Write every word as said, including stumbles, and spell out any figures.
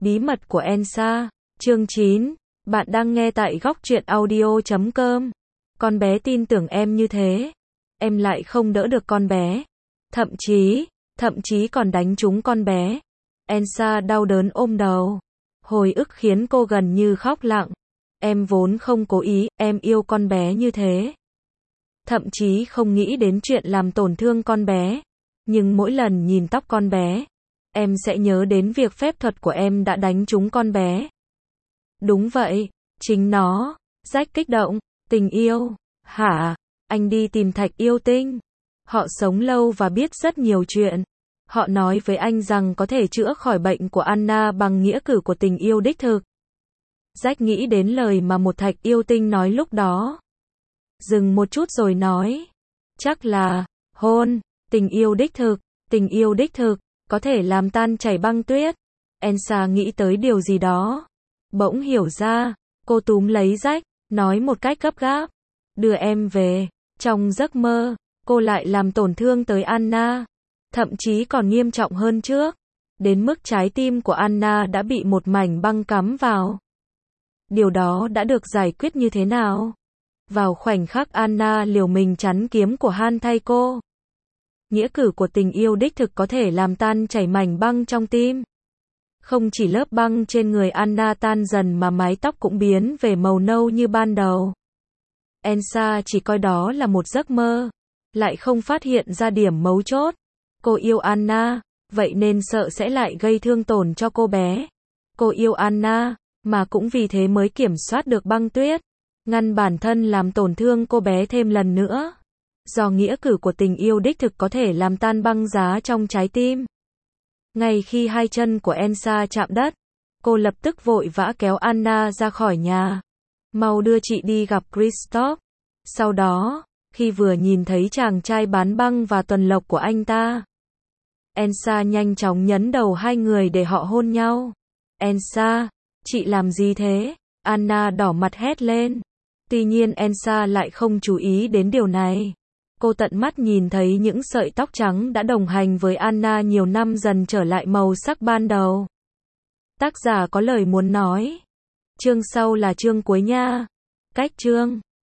Bí mật của Elsa, chương chín. Bạn đang nghe tại góc truyện audio chấm com. Con bé tin tưởng em như thế, em lại không đỡ được con bé. Thậm chí, thậm chí còn đánh trúng con bé. Elsa đau đớn ôm đầu. Hồi ức khiến cô gần như khóc lặng. Em vốn không cố ý, em yêu con bé như thế. Thậm chí không nghĩ đến chuyện làm tổn thương con bé. Nhưng mỗi lần nhìn tóc con bé, em sẽ nhớ đến việc phép thuật của em đã đánh trúng con bé. Đúng vậy, chính nó. Jack kích động. Tình yêu? Hả? Anh đi tìm Thạch Yêu Tinh. Họ sống lâu và biết rất nhiều chuyện. Họ nói với anh rằng có thể chữa khỏi bệnh của Anna bằng nghĩa cử của tình yêu đích thực. Jack nghĩ đến lời mà một Thạch Yêu Tinh nói lúc đó. Dừng một chút rồi nói. Chắc là, hôn, tình yêu đích thực, tình yêu đích thực, có thể làm tan chảy băng tuyết. Elsa nghĩ tới điều gì đó. Bỗng hiểu ra, cô túm lấy Jack, nói một cách gấp gáp. Đưa em về. Trong giấc mơ, cô lại làm tổn thương tới Anna. Thậm chí còn nghiêm trọng hơn trước. Đến mức trái tim của Anna đã bị một mảnh băng cắm vào. Điều đó đã được giải quyết như thế nào? Vào khoảnh khắc Anna liều mình chắn kiếm của Han thay cô. Nghĩa cử của tình yêu đích thực có thể làm tan chảy mảnh băng trong tim. Không chỉ lớp băng trên người Anna tan dần mà mái tóc cũng biến về màu nâu như ban đầu. Elsa chỉ coi đó là một giấc mơ, lại không phát hiện ra điểm mấu chốt. Cô yêu Anna, vậy nên sợ sẽ lại gây thương tổn cho cô bé. Cô yêu Anna, mà cũng vì thế mới kiểm soát được băng tuyết, ngăn bản thân làm tổn thương cô bé thêm lần nữa. Do nghĩa cử của tình yêu đích thực có thể làm tan băng giá trong trái tim. Ngay khi hai chân của Elsa chạm đất, cô lập tức vội vã kéo Anna ra khỏi nhà. Mau đưa chị đi gặp Kristoff. Sau đó, khi vừa nhìn thấy chàng trai bán băng và tuần lộc của anh ta, Elsa nhanh chóng nhấn đầu hai người để họ hôn nhau. Elsa, chị làm gì thế? Anna đỏ mặt hét lên. Tuy nhiên Elsa lại không chú ý đến điều này. Cô tận mắt nhìn thấy những sợi tóc trắng đã đồng hành với Anna nhiều năm dần trở lại màu sắc ban đầu. Tác giả có lời muốn nói. Chương sau là chương cuối nha. Cách chương